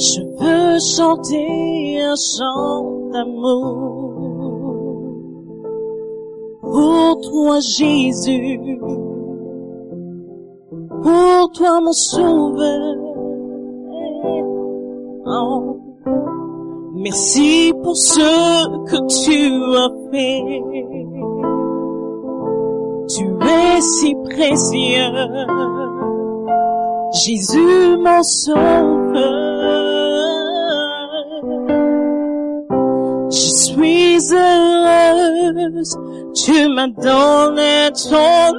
Je veux chanter un chant d'amour pour toi, Jésus, pour toi, mon sauveur. Oh, merci pour ce que tu as fait. Tu es si précieux, Jésus, mon sauveur. Je suis heureuse, tu m'as donné ton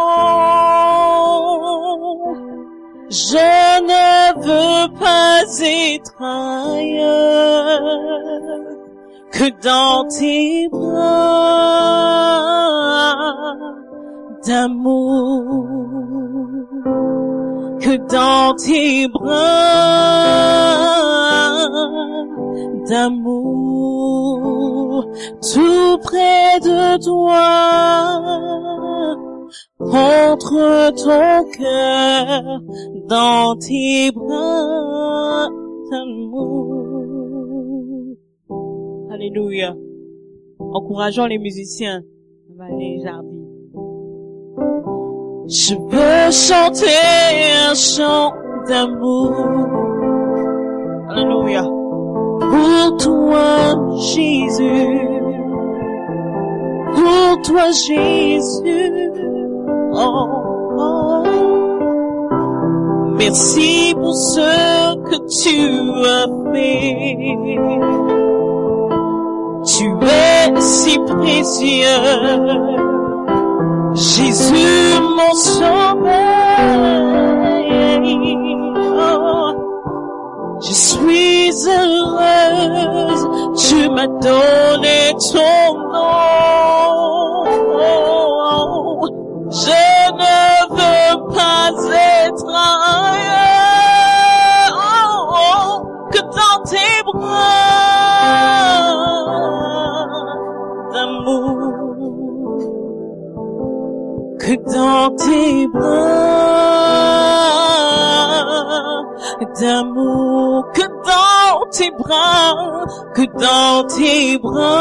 nom. Je ne veux pas être ailleurs que dans tes bras d'amour, que dans tes bras d'amour, tout près de toi, contre ton cœur, dans tes bras d'amour. Alléluia. Encourageons les musiciens. Allez, Jardy. Je veux chanter un chant d'amour. Alléluia. Pour toi, Jésus. Pour toi, Jésus. Oh, oh. Merci pour ce que tu as fait. Tu es si précieux, Jésus mon sauveur. Oh, je suis heureuse, tu m'as donné ton nom. Je ne veux pas être ailleurs que dans tes bras d'amour, que dans tes bras d'amour, que dans tes bras, que dans tes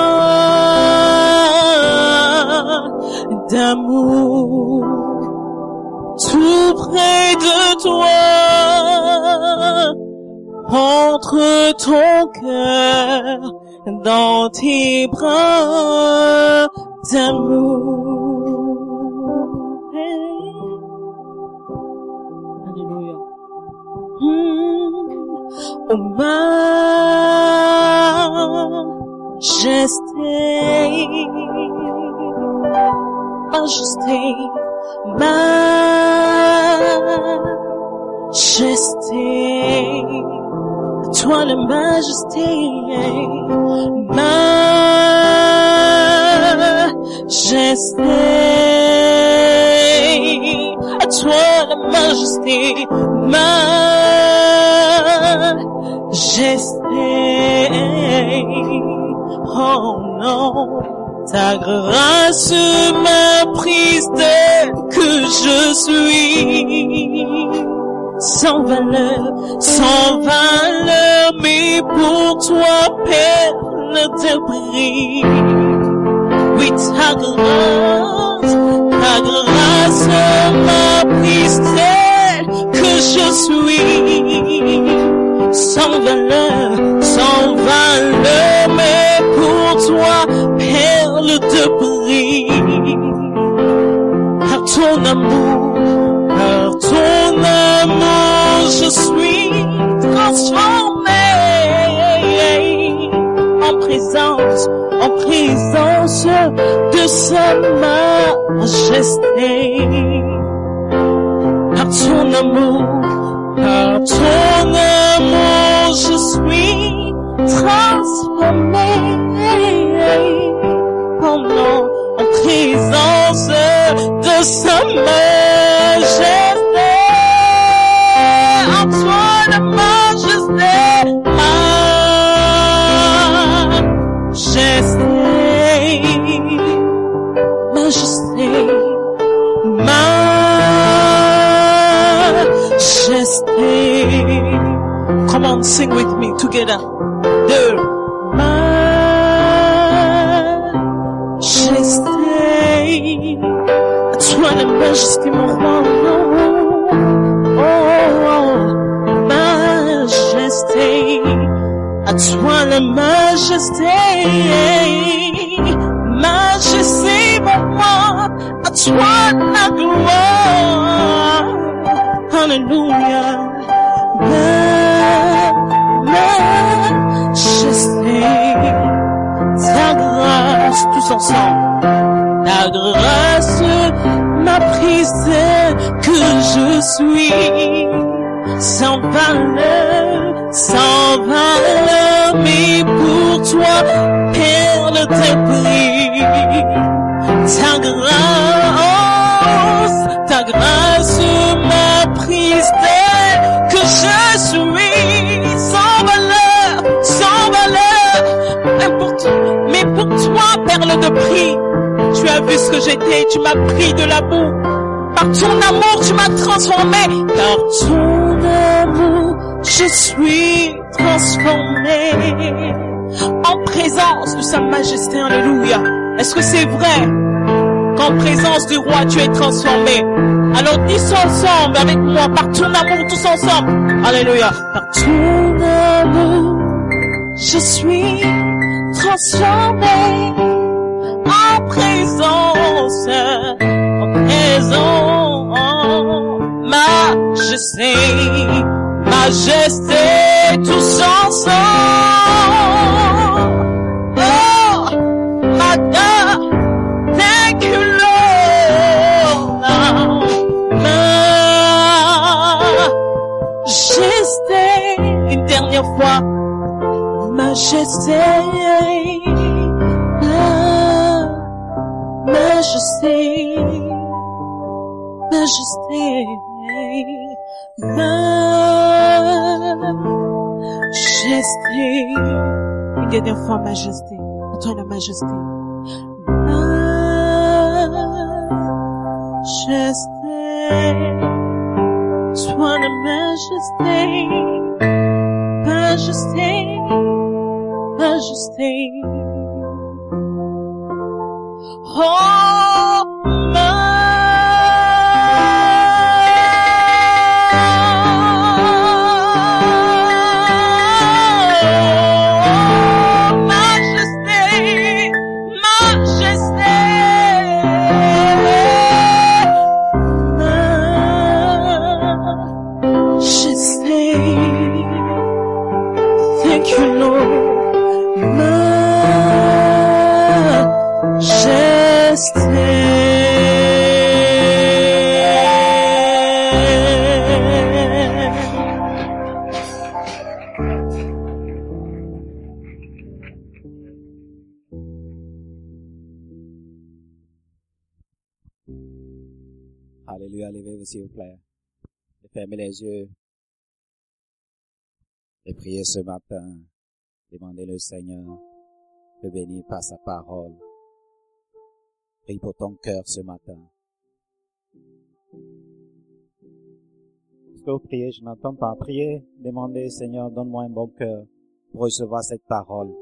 bras d'amour, tout près de toi, entre ton cœur, dans tes bras d'amour. Alléluia. Oh majesté, majesté, majesté, toi la majesté, majesté, à toi la majesté, majesté. Oh non, ta grâce m'a prise tel que je suis, sans valeur, mais pour toi, perle de prix. Oui, ta grâce m'a prise telle que je suis, sans valeur, mais pour toi, perle de prix. Par ton amour, je suis transformé en présence de sa majesté. Par ton amour, je suis transformé. Oh non, en présence de sa majesté. En toi la majesté, majesté, majesté. on, sing with me together. De majesté, à toi la majesté, mon roi. Majesté, à toi la majesté, majesté, mon roi, à toi la gloire. Alléluia. Majesté, ta grâce, tous ensemble, ta grâce m'a prise que je suis sans valeur, mais pour toi, perle de prix. Ta grâce m'a prise que je suis sans valeur, mais pour toi, perle de prix. Tu as vu ce que j'étais, tu m'as pris de la boue. Par ton amour, tu m'as transformé. Par ton amour, je suis transformé en présence de sa majesté. Alléluia. Est-ce que c'est vrai qu'en présence du roi, tu es transformé? Alors dis ensemble avec moi, par ton amour, tous ensemble. Alléluia. Par ton amour, je suis transformé en présence, majesté, tous ensemble. Oh, my God, thank you, Lord. Majesté, une dernière fois, majesté, majesté, majesté, majesté. Une dernière fois, majesté. Entends la majesté. Majesté. Sois la majesté. Majesté. Majesté. Oh, Alléluia, levez-vous s'il vous plaît. Et fermez les yeux. Et priez ce matin. Demandez le Seigneur de bénir par sa parole. Prie pour ton cœur ce matin. Est-ce que vous priez? Je n'entends pas. Priez, demandez, Seigneur, donne-moi un bon cœur pour recevoir cette parole.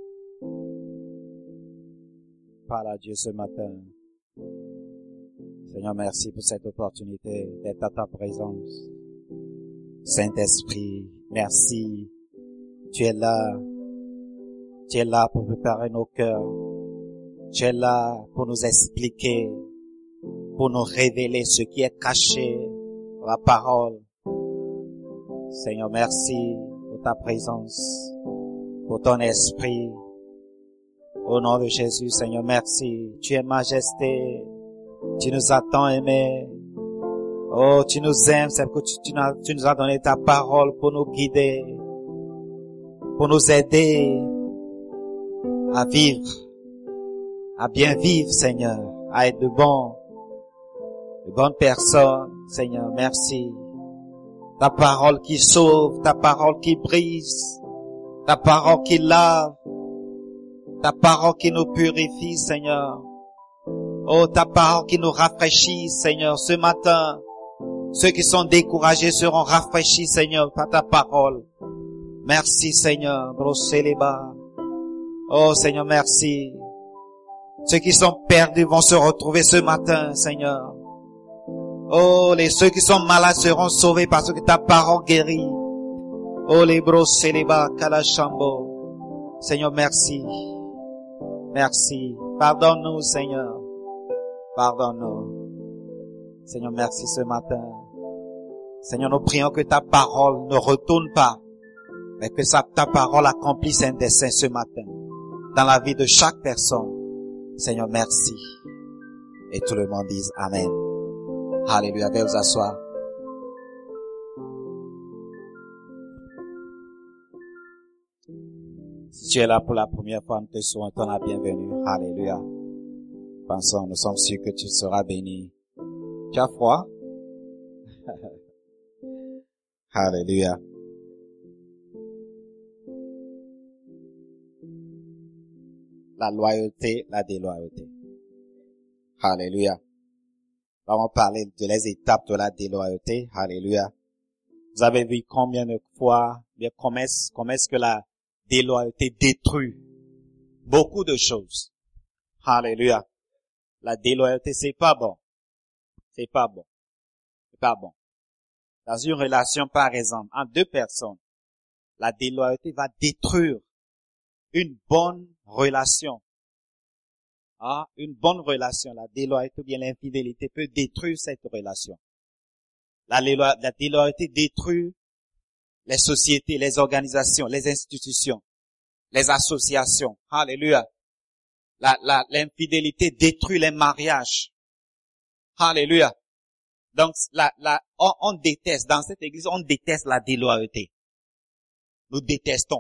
Parle à Dieu ce matin. Seigneur, merci pour cette opportunité d'être à ta présence. Saint-Esprit, merci. Tu es là. Tu es là pour préparer nos cœurs. Tu es là pour nous expliquer, pour nous révéler ce qui est caché dans la parole. Seigneur, merci pour ta présence, pour ton esprit. Au nom de Jésus, Seigneur, merci. Tu es majesté. Tu nous as tant aimés. Oh, tu nous aimes, c'est que tu nous as donné ta parole pour nous guider, pour nous aider à vivre, à bien vivre, Seigneur, à être de bonnes personnes, Seigneur, merci. Ta parole qui sauve, ta parole qui brise, ta parole qui lave, ta parole qui nous purifie, Seigneur. Oh, ta parole qui nous rafraîchit, Seigneur, ce matin. Ceux qui sont découragés seront rafraîchis, Seigneur, par ta parole. Merci Seigneur. Broseleba. Oh Seigneur, merci. Ceux qui sont perdus vont se retrouver ce matin, Seigneur. Oh, ceux qui sont malades seront sauvés parce que ta parole guérit. Oh, les broseleba kalachambo. Seigneur, merci. Merci. Pardonne-nous, Seigneur. Pardonne-nous. Seigneur, merci ce matin. Seigneur, nous prions que ta parole ne retourne pas, mais que ta parole accomplisse un dessein ce matin dans la vie de chaque personne. Seigneur, merci. Et tout le monde dise Amen. Alléluia. Veuillez vous asseoir. Si tu es là pour la première fois, nous te souhaitons la bienvenue. Alléluia. Pensons, nous sommes sûrs que tu seras béni. Tu as froid? Alléluia. La loyauté, la déloyauté. Alléluia. Nous allons parler de les étapes de la déloyauté. Alléluia. Vous avez vu combien de fois, comment est-ce que la déloyauté détruit beaucoup de choses. Alléluia. La déloyauté, c'est pas bon. C'est pas bon. C'est pas bon. Dans une relation, par exemple, entre deux personnes, la déloyauté va détruire une bonne relation. Ah, une bonne relation, la déloyauté ou bien l'infidélité peut détruire cette relation. La déloyauté détruit les sociétés, les organisations, les institutions, les associations. Alléluia. L'infidélité détruit les mariages. Alléluia. Donc, on déteste, dans cette église, on déteste la déloyauté. Nous détestons.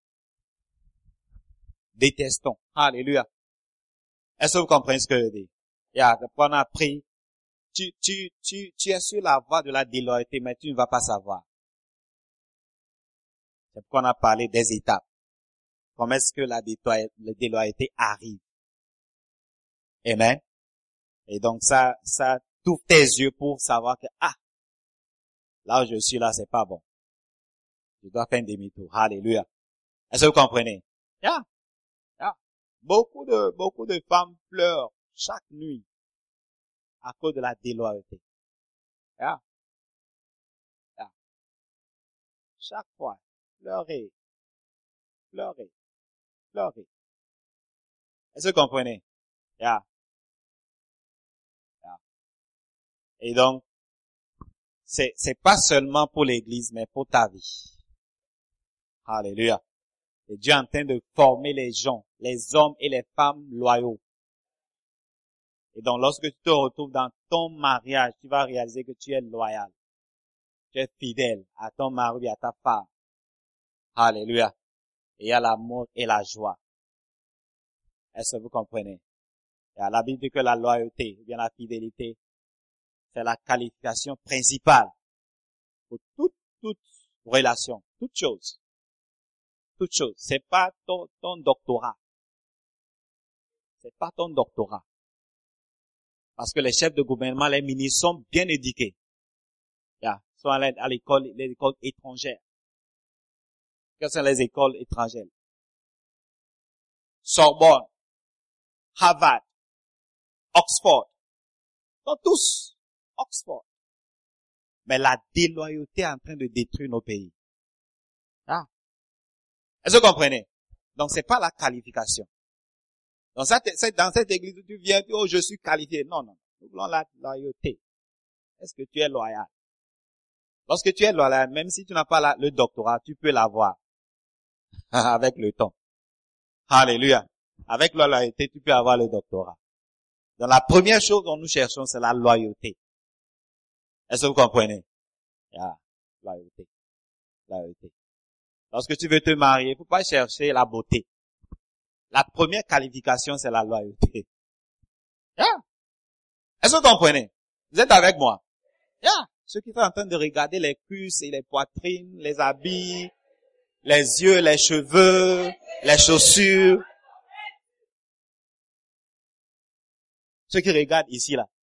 Détestons. Alléluia. Est-ce que vous comprenez ce que je dis? On a appris, tu es sur la voie de la déloyauté, mais tu ne vas pas savoir. C'est pourquoi on a parlé des étapes. Comment est-ce que la déloyauté arrive? Amen. Et donc ça t'ouvre tes yeux pour savoir que, là où je suis là, c'est pas bon. Je dois faire un demi-tour. Alléluia. Est-ce que vous comprenez? Beaucoup de femmes pleurent chaque nuit à cause de la déloyauté. Chaque fois, pleurer. Est-ce que vous comprenez? Et donc, c'est pas seulement pour l'église, mais pour ta vie. Alléluia. Et Dieu est en train de former les gens, les hommes et les femmes loyaux. Et donc, lorsque tu te retrouves dans ton mariage, tu vas réaliser que tu es loyal. Tu es fidèle à ton mari et à ta femme. Alléluia. Et il y a l'amour et la joie. Est-ce que vous comprenez? Et à la Bible dit que la loyauté, ou bien la fidélité, c'est la qualification principale pour toute relation, toute chose. Toute chose. C'est pas ton doctorat. C'est pas ton doctorat. Parce que les chefs de gouvernement, les ministres sont bien éduqués. Ils sont à l'école, les écoles étrangères. Quelles sont les écoles étrangères? Sorbonne, Harvard, Oxford. Ils sont tous Oxford. Mais la déloyauté est en train de détruire nos pays. Est-ce que vous comprenez? Donc c'est pas la qualification. Dans cette église où tu viens, oh, je suis qualifié. Non. Nous voulons la loyauté. Est-ce que tu es loyal? Lorsque tu es loyal, même si tu n'as pas le doctorat, tu peux l'avoir. Avec le temps. Alléluia. Avec la loyauté, tu peux avoir le doctorat. Donc la première chose dont nous cherchons, c'est la loyauté. Est-ce que vous comprenez? Loyauté. Lorsque tu veux te marier, il ne faut pas chercher la beauté. La première qualification, c'est la loyauté. Est-ce que vous comprenez? Vous êtes avec moi? Ceux qui sont en train de regarder les cuisses et les poitrines, les habits, les yeux, les cheveux, les chaussures. Ceux qui regardent ici, là.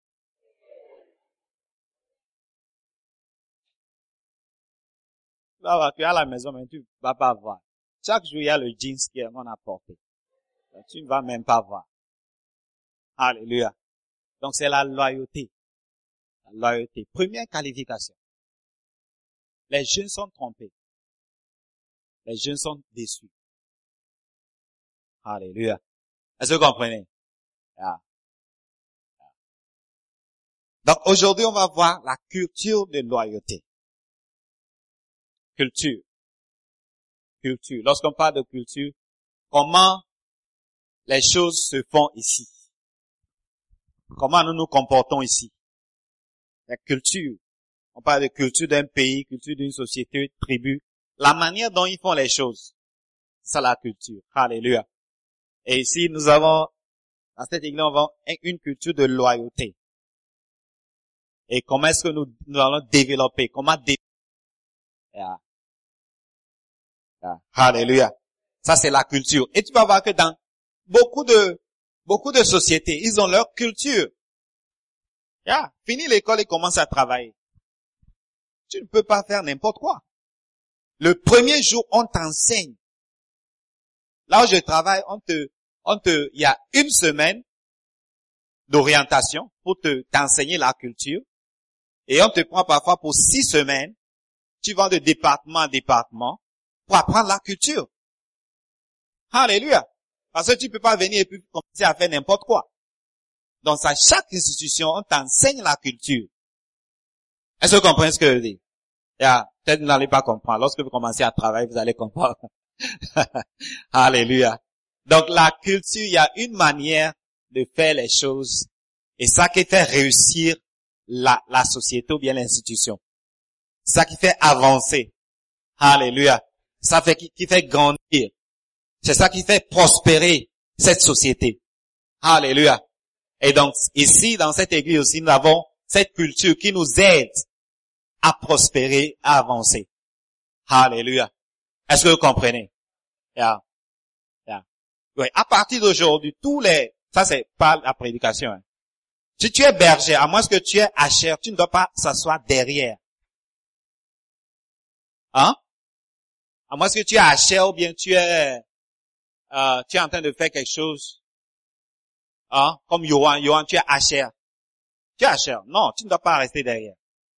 vas voir, tu es à la maison, mais tu vas pas voir. Chaque jour, il y a le jeans qu'on a porté. Donc, tu ne vas même pas voir. Alléluia. Donc, c'est la loyauté. La loyauté. Première qualification. Les jeunes sont trompés. Les jeunes sont déçus. Alléluia. Est-ce que vous comprenez? Ah. Donc, aujourd'hui, on va voir la culture de loyauté. Culture. Culture. Lorsqu'on parle de culture, comment les choses se font ici? Comment nous nous comportons ici? La culture. On parle de culture d'un pays, culture d'une société, tribu. La manière dont ils font les choses. C'est ça la culture. Alléluia. Et ici, nous avons, dans cette église, nous avons une culture de loyauté. Et comment est-ce que nous allons développer? Comment développer? Alléluia. Ça, c'est la culture. Et tu vas voir que dans beaucoup de sociétés, ils ont leur culture. Fini l'école et commence à travailler. Tu ne peux pas faire n'importe quoi. Le premier jour, on t'enseigne. Là où je travaille, il y a une semaine d'orientation pour t'enseigner la culture. Et on te prend parfois pour 6 semaines. Tu vas de département en département pour apprendre la culture. Alléluia. Parce que tu peux pas venir et puis commencer à faire n'importe quoi. Donc, à chaque institution, on t'enseigne la culture. Est-ce que vous comprenez ce que je dis? Peut-être que vous n'allez pas comprendre. Lorsque vous commencez à travailler, vous allez comprendre. Alléluia. Donc, la culture, il y a une manière de faire les choses. Et ça qui fait réussir la société ou bien l'institution. Ça qui fait avancer. Alléluia. Ça fait qui fait grandir. C'est ça qui fait prospérer cette société. Alléluia. Et donc, ici, dans cette église aussi, nous avons cette culture qui nous aide à prospérer, à avancer. Alléluia. Est-ce que vous comprenez? Oui. À partir d'aujourd'hui, ça c'est pas la prédication. Si tu es berger, à moins que tu es hacheur, tu ne dois pas s'asseoir derrière. À moins que tu es hacheur ou bien tu es en train de faire quelque chose. Comme Yohan, tu es hacheur. Tu es hacheur. Non, tu ne dois pas rester derrière.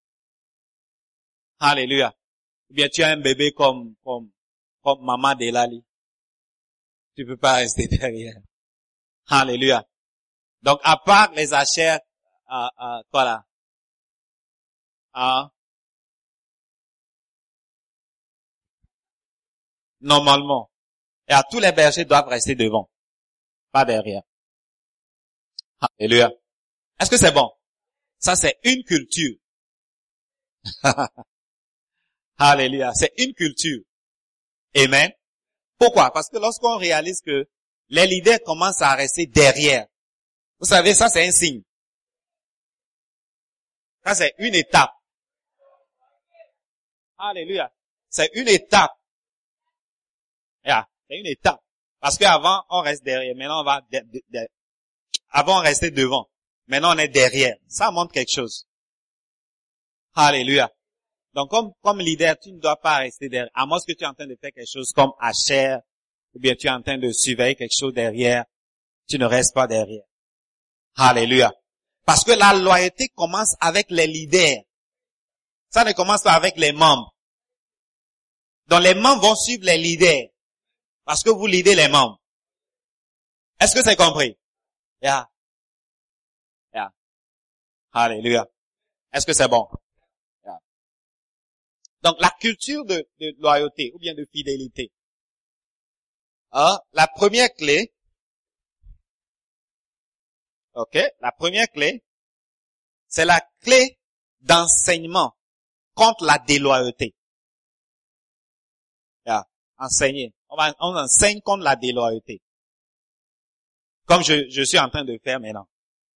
Alléluia. Ou bien tu as un bébé comme maman Delali. Tu peux pas rester derrière. Alléluia. Donc, à part les hacheurs, voilà. Normalement. Et tous les bergers doivent rester devant. Pas derrière. Alléluia. Est-ce que c'est bon? Ça, c'est une culture. Alléluia. C'est une culture. Amen. Pourquoi? Parce que lorsqu'on réalise que les leaders commencent à rester derrière, vous savez, ça c'est un signe. Ça c'est une étape. Alléluia. C'est une étape. C'est une étape. Parce qu'avant, on reste derrière. Maintenant, on va avant, on restait devant. Maintenant, on est derrière. Ça montre quelque chose. Alléluia. Donc, comme leader, tu ne dois pas rester derrière. À moins que tu es en train de faire quelque chose comme hachère, ou bien tu es en train de surveiller quelque chose derrière, tu ne restes pas derrière. Alléluia. Parce que la loyauté commence avec les leaders. Ça ne commence pas avec les membres. Donc, les membres vont suivre les leaders. Parce que vous leadez les membres. Est-ce que c'est compris? Alléluia. Est-ce que c'est bon? Donc, la culture de loyauté ou bien de fidélité. La première clé, la première clé, c'est la clé d'enseignement contre la déloyauté. Enseigner. On enseigne contre la déloyauté. Comme je suis en train de faire maintenant.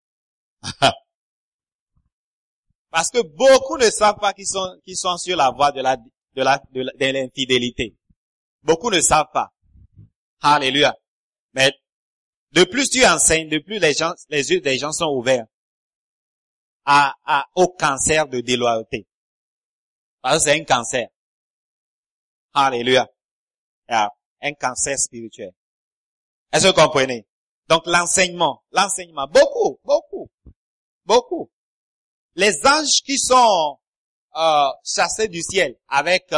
Parce que beaucoup ne savent pas qu'ils sont sur la voie de l'infidélité. Beaucoup ne savent pas. Alléluia. Mais, de plus tu enseignes, de plus les yeux des gens sont ouverts au cancer de déloyauté. Parce que c'est un cancer. Alléluia. Yeah. Un cancer spirituel. Est-ce que vous comprenez? Donc l'enseignement, beaucoup. Les anges qui sont chassés du ciel avec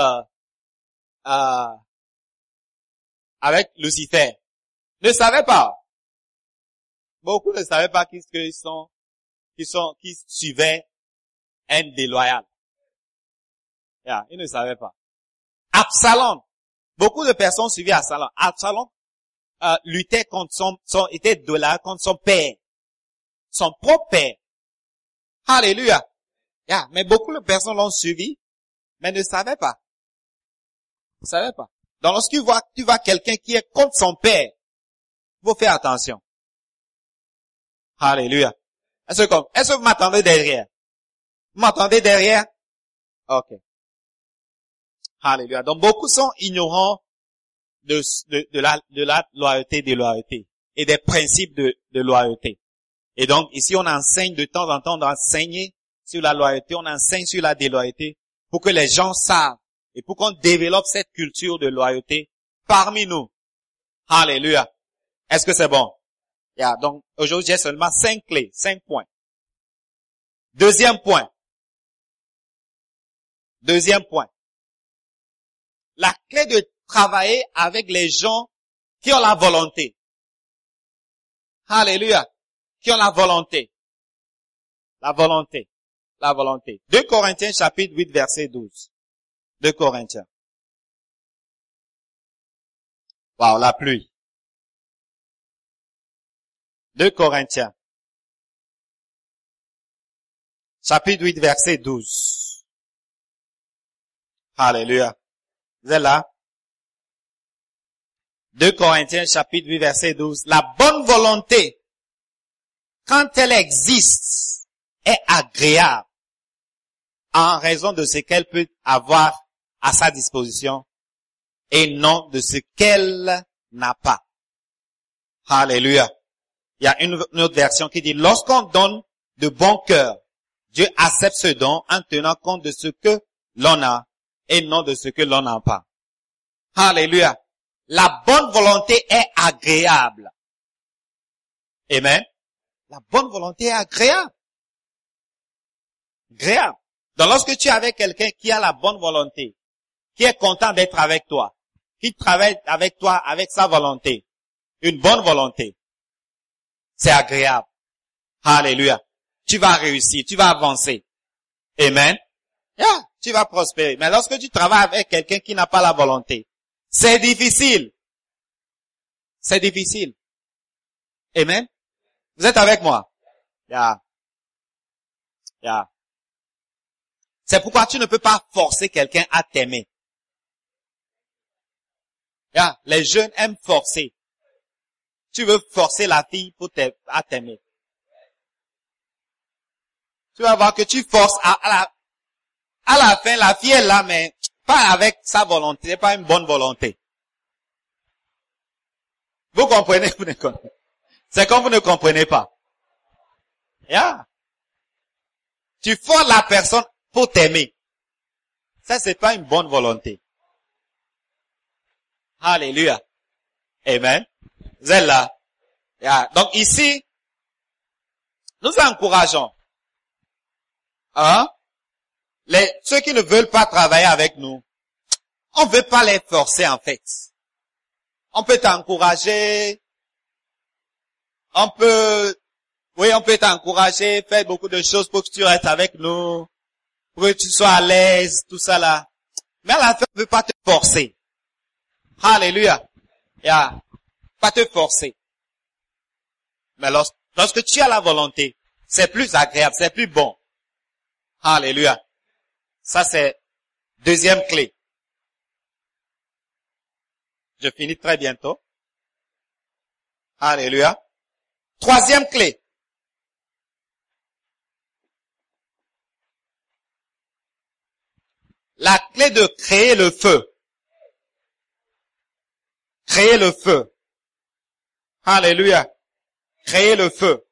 Lucifer ne savaient pas. Beaucoup ne savaient pas qui suivaient un déloyal. Yeah, ils ne savaient pas. Absalom. Beaucoup de personnes suivaient Absalom. Absalom luttait contre était déloyal contre son père. Son propre père. Alléluia. Yeah, mais beaucoup de personnes l'ont suivi, mais ne savaient pas. Ne savaient pas. Donc lorsque tu vois quelqu'un qui est contre son père, il faut faire attention. Alléluia. Est-ce que vous m'attendez derrière? Vous m'attendez derrière? Ok. Alléluia. Donc beaucoup sont ignorants de la loyauté et des principes de loyauté. Et donc ici on enseigne de temps en temps d'enseigner sur la loyauté, on enseigne sur la déloyauté pour que les gens savent et pour qu'on développe cette culture de loyauté parmi nous. Alléluia. Est-ce que c'est bon? Yeah, donc aujourd'hui j'ai seulement 5 clés, 5 points. Deuxième point. La clé de travailler avec les gens qui ont la volonté. Alléluia. Qui ont la volonté. La volonté. 2 Corinthiens chapitre 8 verset 12. 2 Corinthiens. Wow, la pluie. 2 Corinthiens. Chapitre 8 verset 12. Alléluia. Vous êtes là? 2 Corinthiens chapitre 8 verset 12. La bonne volonté, quand elle existe, est agréable en raison de ce qu'elle peut avoir à sa disposition et non de ce qu'elle n'a pas. Alléluia. Il y a une autre version qui dit, lorsqu'on donne de bon cœur, Dieu accepte ce don en tenant compte de ce que l'on a et non de ce que l'on n'a pas. Alléluia. La bonne volonté est agréable. Amen. La bonne volonté est agréable. Agréable. Donc lorsque tu es avec quelqu'un qui a la bonne volonté, qui est content d'être avec toi, qui travaille avec toi avec sa volonté, une bonne volonté, c'est agréable. Alléluia. Tu vas réussir, tu vas avancer. Amen. Yeah, tu vas prospérer. Mais lorsque tu travailles avec quelqu'un qui n'a pas la volonté, c'est difficile. C'est difficile. Amen. Vous êtes avec moi? Yeah. Yeah. C'est pourquoi tu ne peux pas forcer quelqu'un à t'aimer. Yeah. Les jeunes aiment forcer. Tu veux forcer la fille à t'aimer. Tu vas voir que tu forces à la fin, la fille est là, mais pas avec sa volonté, pas une bonne volonté. Vous comprenez? Vous ne comprenez? C'est comme vous ne comprenez pas. Yeah. Tu forces la personne pour t'aimer. Ça, c'est pas une bonne volonté. Alléluia. Amen. Vous êtes là. Yeah. Donc ici, nous encourageons. Ceux qui ne veulent pas travailler avec nous, on ne veut pas les forcer en fait. On peut t'encourager, on peut t'encourager, faire beaucoup de choses pour que tu restes avec nous, pour que tu sois à l'aise, tout ça là. Mais à la fin, on ne veut pas te forcer. Alléluia. Yeah. Pas te forcer. Mais lorsque tu as la volonté, c'est plus agréable, c'est plus bon. Alléluia. Ça c'est deuxième clé. Je finis très bientôt. Alléluia. Troisième clé. La clé de créer le feu. Créer le feu. Alléluia. Créer le feu.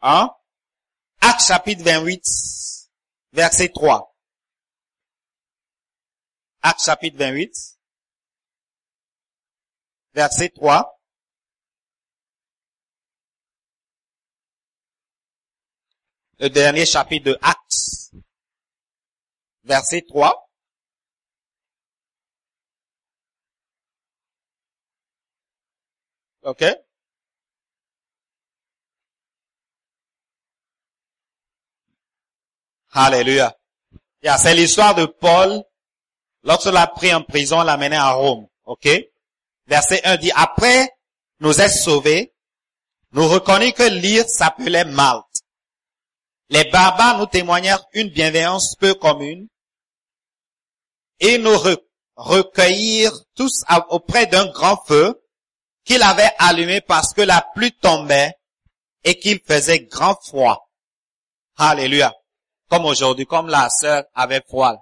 Actes chapitre 28, verset 3. Actes chapitre 28, verset 3. Le dernier chapitre de Actes, verset 3. OK? Alléluia. C'est l'histoire de Paul. Lorsqu'on l'a pris en prison, on l'a mené à Rome. OK? Verset 1 dit, après nous être sauvés, nous reconnûmes que l'île s'appelait Malte. Les barbares nous témoignèrent une bienveillance peu commune et nous recueillirent tous auprès d'un grand feu qu'il avait allumé parce que la pluie tombait et qu'il faisait grand froid. Alléluia. Comme aujourd'hui, comme la sœur avait froid.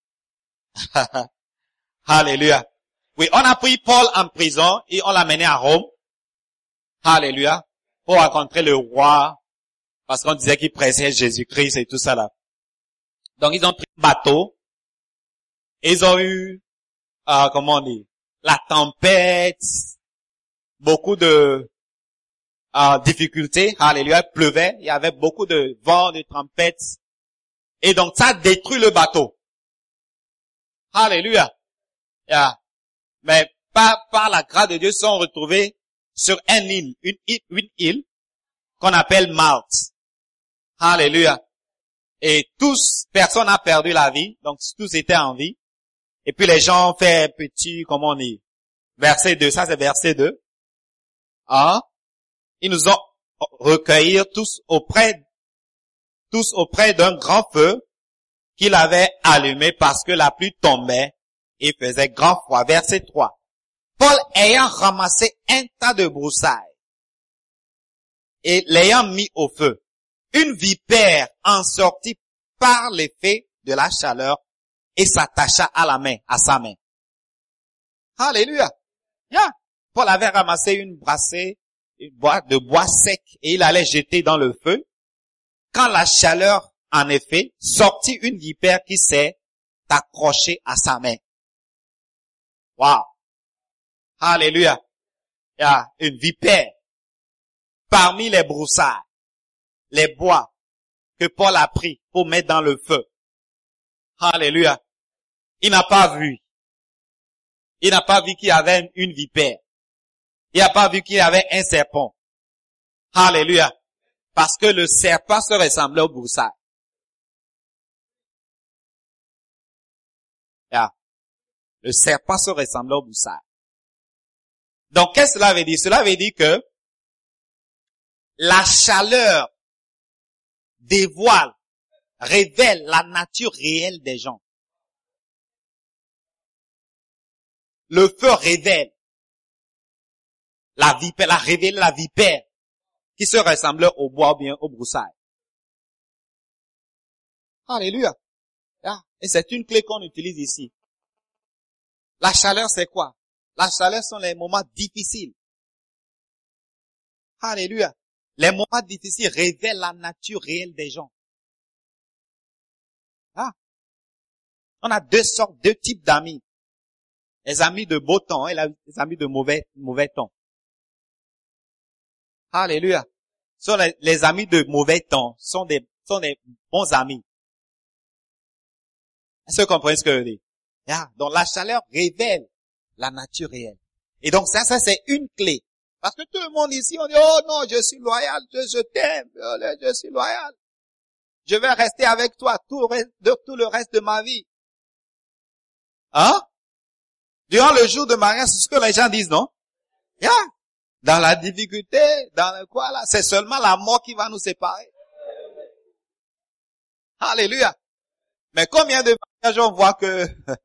Alléluia. Oui, on a pris Paul en prison et on l'a mené à Rome. Alléluia. Pour rencontrer le roi. Parce qu'on disait qu'il pressait Jésus-Christ et tout ça là. Donc ils ont pris un bateau. Ils ont eu, comment on dit, la tempête, beaucoup de difficultés. Alléluia, il pleuvait, il y avait beaucoup de vent, de tempêtes. Et donc ça détruit le bateau. Alléluia. Mais par la grâce de Dieu, ils sont retrouvés sur une île qu'on appelle Malte. Alléluia. Et personne n'a perdu la vie, donc tous étaient en vie. Et puis les gens ont fait petit, comment on dit, verset 2, ça c'est verset 2. Ils nous ont recueillis tous auprès d'un grand feu qu'il avait allumé parce que la pluie tombait et faisait grand froid. Verset 3. Paul ayant ramassé un tas de broussailles et l'ayant mis au feu, une vipère en sortit par l'effet de la chaleur et s'attacha à sa main. Alléluia. Paul avait ramassé une brassée, une boîte de bois sec et il allait jeter dans le feu. Quand la chaleur, en effet, sortit une vipère qui s'est accrochée à sa main. Wow. Alléluia. Il y a une vipère parmi les broussailles, les bois que Paul a pris pour mettre dans le feu. Alléluia. Il n'a pas vu. Il n'a pas vu qu'il y avait une vipère. Il n'a pas vu qu'il y avait un serpent. Alléluia. Parce que le serpent se ressemblait au broussailles. Le serpent se ressemblait au broussailles. Donc, qu'est-ce que cela veut dire? Cela veut dire que la chaleur révèle la nature réelle des gens. Le feu révèle a révélé la vipère qui se ressemblait au bois ou bien au broussailles. Alléluia. Et c'est une clé qu'on utilise ici. La chaleur, c'est quoi? La chaleur sont les moments difficiles. Alléluia. Les moments difficiles révèlent la nature réelle des gens. On a deux types d'amis. Les amis de beau temps et les amis de mauvais temps. Alléluia. Les amis de mauvais temps sont des bons amis. Est-ce que vous comprenez ce que je veux dire? Donc la chaleur révèle la nature réelle. Et donc ça c'est une clé. Parce que tout le monde ici, on dit, oh non, je suis loyal, je t'aime, je suis loyal. Je vais rester avec toi tout le reste de ma vie. Durant le jour de mariage, c'est ce que les gens disent, non? Dans la difficulté, dans le quoi là, c'est seulement la mort qui va nous séparer. Alléluia. Mais combien de mariages on voit que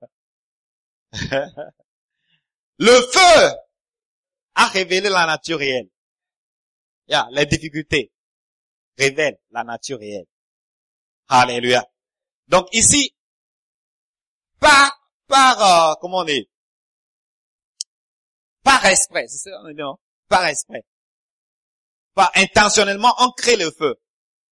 le feu a révélé la nature réelle. Les difficultés révèlent la nature réelle. Alléluia. Donc ici, comment on dit? Par exprès, c'est ça on dit, non? Par exprès. Intentionnellement, on crée le feu.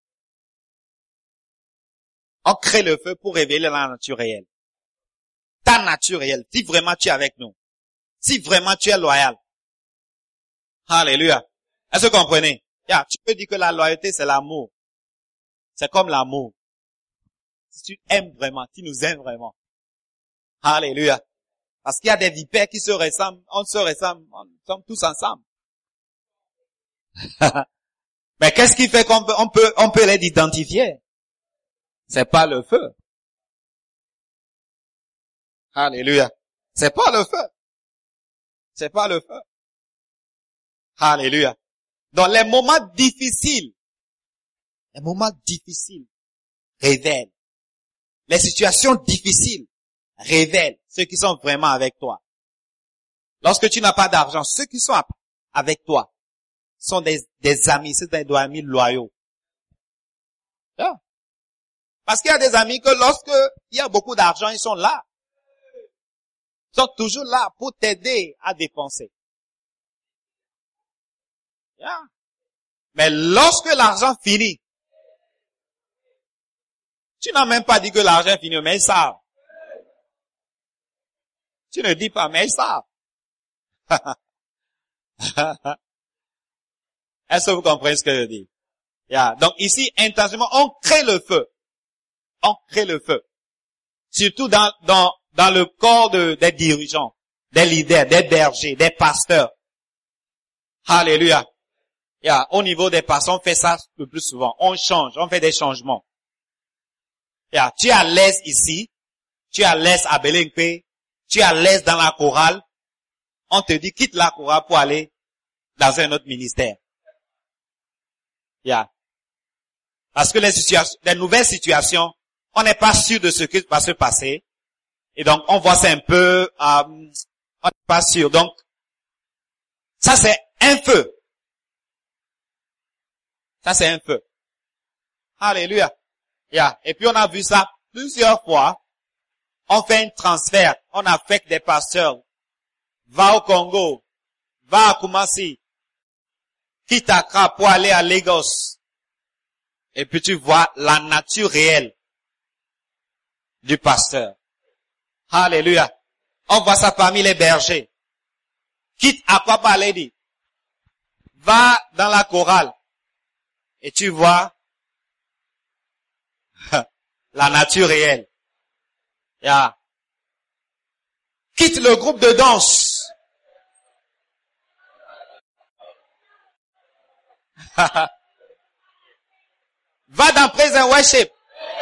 On crée le feu pour révéler la nature réelle. ta nature réelle, si vraiment tu es avec nous, si vraiment tu es loyal. Alléluia. Est-ce que vous comprenez? Tu peux dire que la loyauté, c'est l'amour. C'est comme l'amour. Si tu aimes vraiment, tu nous aimes vraiment. Alléluia. Parce qu'il y a des vipères qui se ressemblent, on se ressemble, on sommes tous ensemble. Mais qu'est-ce qui fait qu'on peut les identifier? C'est pas le feu. Alléluia. C'est pas le feu. C'est pas le feu. Alléluia. Dans les moments difficiles révèlent. Les situations difficiles révèlent ceux qui sont vraiment avec toi. Lorsque tu n'as pas d'argent, ceux qui sont avec toi sont des amis, c'est des amis loyaux. Yeah. Parce qu'il y a des amis que lorsque il y a beaucoup d'argent, ils sont là. Ils sont toujours là pour t'aider à dépenser. Yeah. Mais lorsque l'argent finit, tu n'as même pas dit que l'argent finit, mais ils savent. Tu ne dis pas, mais ils savent. Est-ce que vous comprenez ce que je dis? Yeah. Donc ici, intentionnellement, on crée le feu. On crée le feu. Surtout dans le corps des dirigeants, des leaders, des bergers, des pasteurs. Alléluia. Yeah. Au niveau des pasteurs, on fait ça le plus souvent. On change, on fait des changements. Yeah. Tu es à l'aise ici, tu es à l'aise à Belengpe, tu es à l'aise dans la chorale. On te dit quitte la chorale pour aller dans un autre ministère. Yeah. Parce que les nouvelles situations, on n'est pas sûr de ce qui va se passer. Et donc, on voit ça un peu, on n'est pas sûr. Donc, ça c'est un feu. Ça c'est un feu. Alléluia. Yeah. Et puis on a vu ça plusieurs fois. On fait un transfert. On affecte des pasteurs. Va au Congo. Va à Kumasi. Quitte Accra pour aller à Lagos. Et puis tu vois la nature réelle du pasteur. Alléluia. On voit ça parmi les bergers. Quitte Akwa Lady. Va dans la chorale. Et tu vois la nature réelle. Yeah. Quitte le groupe de danse. Va dans Praise and Worship.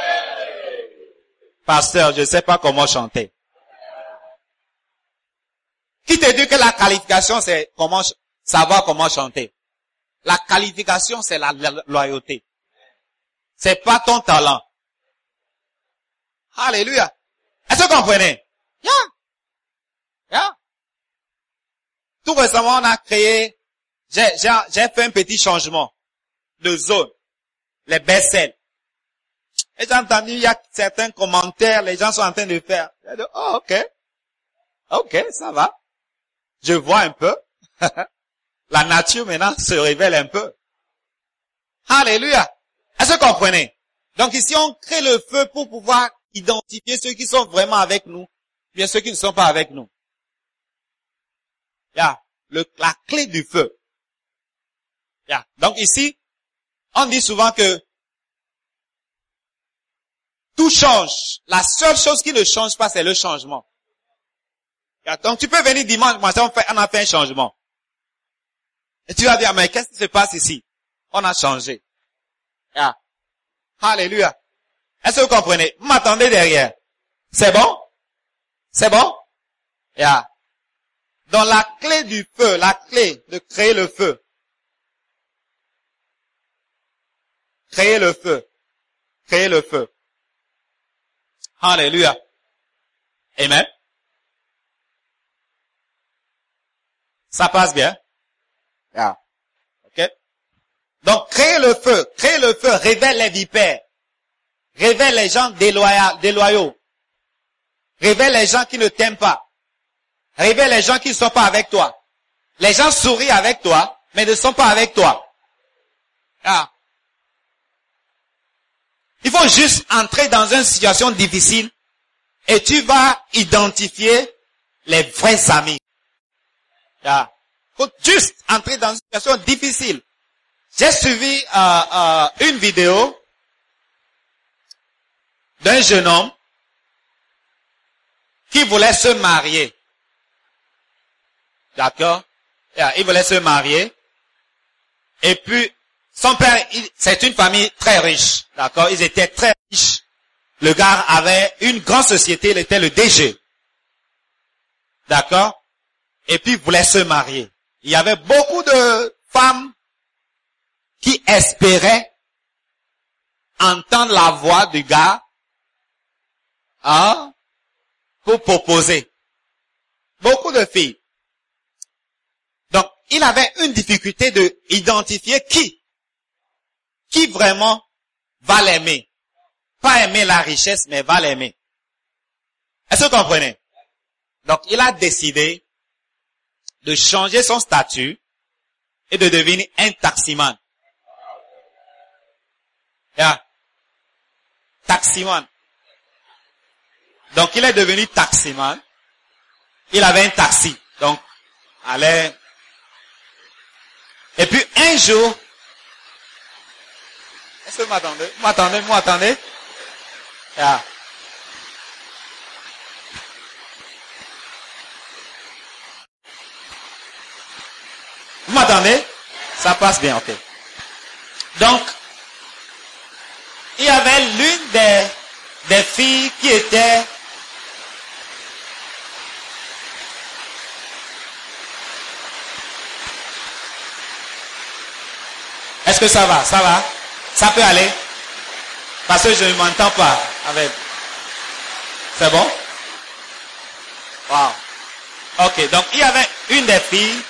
Pasteur, je ne sais pas comment chanter. Qui te dit que la qualification, c'est savoir comment chanter? La qualification, c'est la loyauté. C'est pas ton talent. Alléluia. Est-ce que vous comprenez? Yeah. Tout récemment, on a créé, j'ai fait un petit changement de zone. Les best-sellers. Et j'ai entendu, il y a certains commentaires, les gens sont en train de faire. J'ai dit, oh, ok, ça va. Je vois un peu. La nature maintenant se révèle un peu. Alléluia. Est-ce que vous comprenez? Donc ici, on crée le feu pour pouvoir identifier ceux qui sont vraiment avec nous, bien ceux qui ne sont pas avec nous. Yeah. La clé du feu. Yeah. Donc ici, on dit souvent que tout change. La seule chose qui ne change pas, c'est le changement. Yeah. Donc tu peux venir dimanche, moi, on a fait un changement. Et tu vas dire, mais qu'est-ce qui se passe ici? On a changé. Yeah. Alléluia. Est-ce que vous comprenez? Vous m'attendez derrière. C'est bon? C'est bon? Yeah. Dans la clé du feu, la clé de créer le feu. Créer le feu. Créer le feu. Alléluia. Amen. Ça passe bien? Yeah. Ok? Donc, créer le feu révèle les vipères. Révèle les gens déloyaux. Révèle les gens qui ne t'aiment pas. Révèle les gens qui ne sont pas avec toi. Les gens sourient avec toi, mais ne sont pas avec toi. Ah. Il faut juste entrer dans une situation difficile et tu vas identifier les vrais amis. Faut juste entrer dans une situation difficile. J'ai suivi une vidéo d'un jeune homme qui voulait se marier. D'accord? Il voulait se marier. Et puis, son père, c'est une famille très riche. D'accord? Ils étaient très riches. Le gars avait une grande société, il était le DG. D'accord? Et puis, il voulait se marier. Il y avait beaucoup de femmes qui espéraient entendre la voix du gars, pour proposer. Beaucoup de filles. Donc, il avait une difficulté de identifier qui vraiment va l'aimer. Pas aimer la richesse, mais va l'aimer. Est-ce que vous comprenez? Donc, il a décidé de changer son statut et de devenir un taximan. Taximan. Donc, il est devenu taximan. Il avait un taxi. Donc, allez. Et puis, un jour, est-ce que vous m'attendez? Vous m'attendez? Vous m'attendez? Ça passe bien, ok. Donc, il y avait l'une des filles qui était Est-ce que ça va? Ça va? Ça peut aller? Parce que je ne m'entends pas avec. C'est bon? Wow. Ok, donc il y avait une des filles.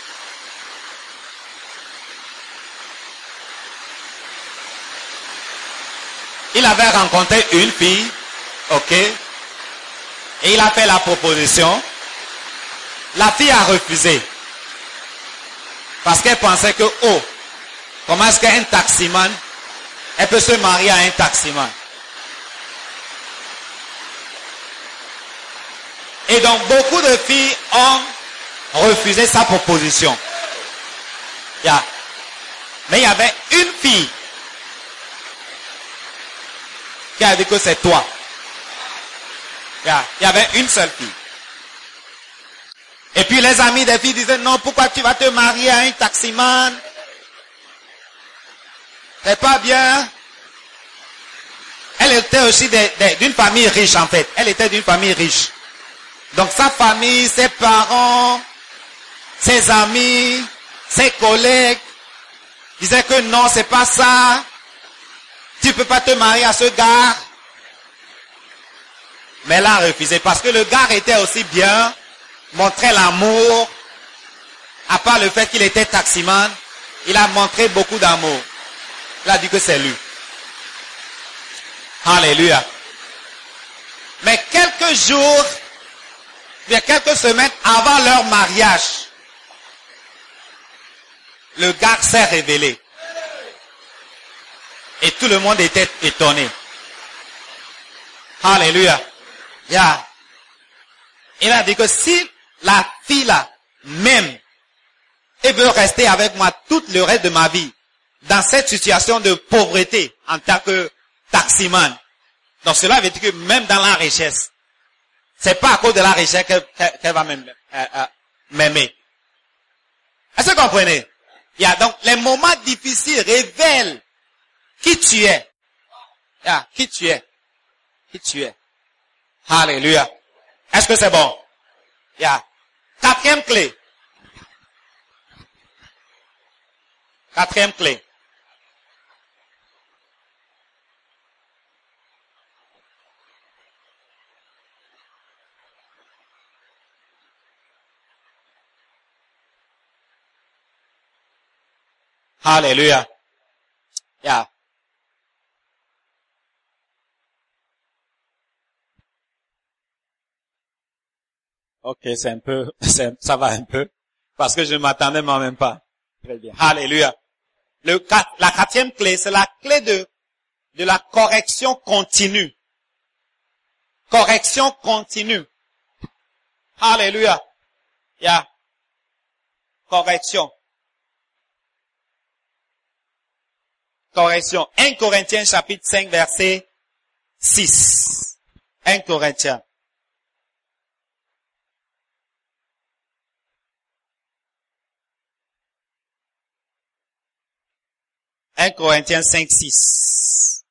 Il avait rencontré une fille, ok, et il a fait la proposition. La fille a refusé. Parce qu'elle pensait que, comment est-ce qu'un taximan, elle peut se marier à un taximan? Et donc, beaucoup de filles ont refusé sa proposition. Mais il y avait une fille qui a dit que c'est toi. Il y avait une seule fille. Et puis les amis des filles disaient, non, pourquoi tu vas te marier à un taximan? C'est pas bien. Elle était aussi d'une famille riche en fait. Elle était d'une famille riche. Donc sa famille, ses parents, ses amis, ses collègues disaient que non, c'est pas ça. Tu peux pas te marier à ce gars. Mais elle a refusé parce que le gars était aussi bien, montrait l'amour. À part le fait qu'il était taximan, il a montré beaucoup d'amour. Il a dit que c'est lui. Alléluia. Mais quelques jours, bien quelques semaines avant leur mariage, le gars s'est révélé. Et tout le monde était étonné. Alléluia. Il a dit que si la fille là, même, elle veut rester avec moi tout le reste de ma vie, dans cette situation de pauvreté, en tant que taximan. Donc cela veut dire que même dans la richesse, c'est pas à cause de la richesse qu'elle va m'aimer. Est-ce que vous comprenez? Donc les moments difficiles révèlent qui tu es. Qui tu es. Qui tu es. Alléluia. Est-ce que c'est bon? Quatrième clé. Quatrième clé. Alléluia. Ok, c'est un peu, ça va un peu, parce que je ne m'attendais moi-même pas. Très bien. Alléluia. La quatrième clé, c'est la clé de la correction continue. Correction continue. Alléluia. Yeah. Correction. Correction. 1 Corinthiens chapitre 5 verset 6. 1 Corinthiens. Un Corinthiens 5, 6.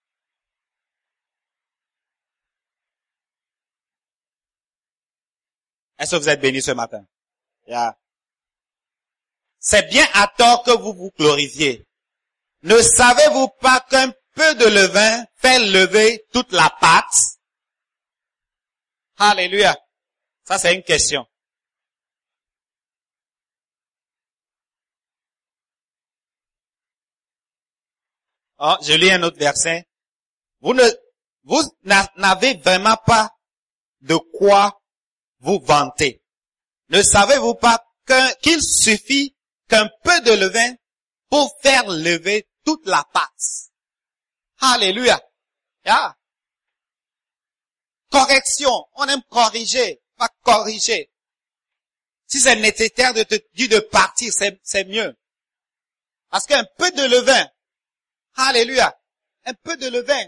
Est-ce que vous êtes bénis ce matin? Yeah. C'est bien à tort que vous vous glorifiez. Ne savez-vous pas qu'un peu de levain fait lever toute la pâte? Alléluia. Ça, c'est une question. Oh, je lis un autre verset. Vous n'avez vraiment pas de quoi vous vanter. Ne savez-vous pas qu'il suffit qu'un peu de levain pour faire lever toute la pâte? Alléluia. Yeah. Correction. On aime corriger. Pas corriger. Si c'est nécessaire de te dire de partir, c'est mieux. Parce qu'un peu de levain, alléluia, un peu de levain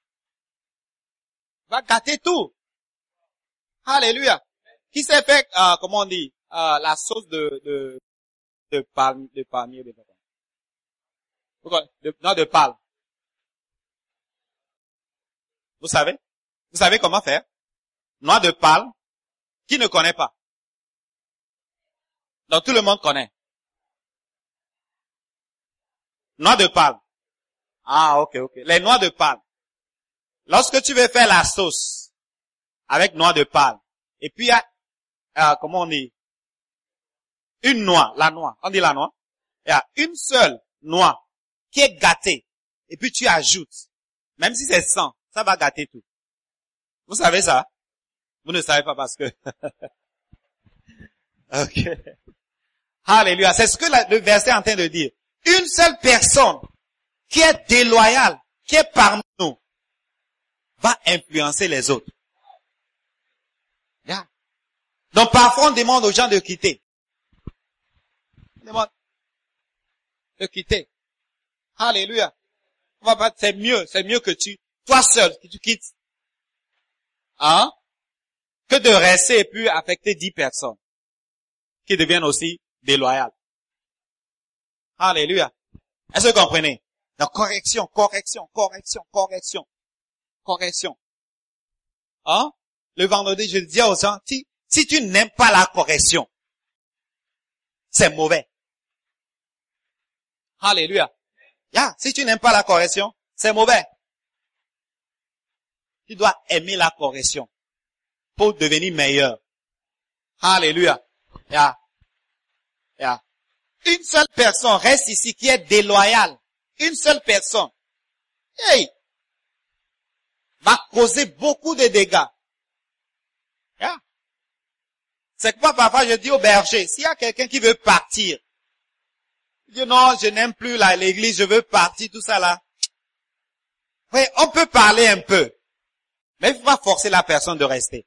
va gâter tout. Alléluia. Qui s'est fait, comment on dit, la sauce de palmier, non, de palme. Vous savez comment faire? Noix de palme. Qui ne connaît pas? Donc tout le monde connaît. Noix de palme. Ah, ok. Les noix de palme. Lorsque tu veux faire la sauce avec noix de palme, et puis il y a, comment on dit? Une noix, la noix. On dit la noix? Il y a une seule noix qui est gâtée. Et puis tu ajoutes. Même si c'est 100, ça va gâter tout. Vous savez ça? Vous ne savez pas parce que... Ok. Alléluia. C'est ce que le verset est en train de dire. Une seule personne qui est déloyale, qui est parmi nous, va influencer les autres. Yeah. Donc parfois on demande aux gens de quitter. On demande de quitter. Alléluia. On va pas, c'est mieux que toi seul, que tu quittes. Hein? Que de rester et puis affecter 10 personnes. Qui deviennent aussi déloyales. Alléluia. Est-ce que vous comprenez? Donc correction. Hein? Le vendredi, je dis aux gens, si tu n'aimes pas la correction, c'est mauvais. Alléluia. Yeah, si tu n'aimes pas la correction, c'est mauvais. Tu dois aimer la correction pour devenir meilleur. Alléluia. Yeah. Une seule personne reste ici qui est déloyale. Une seule personne. Hey! Va causer beaucoup de dégâts. Yeah. C'est quoi parfois je dis au berger, s'il y a quelqu'un qui veut partir, il dit non, je n'aime plus l'église, je veux partir, tout ça là. Oui, on peut parler un peu. Mais il faut pas forcer la personne de rester.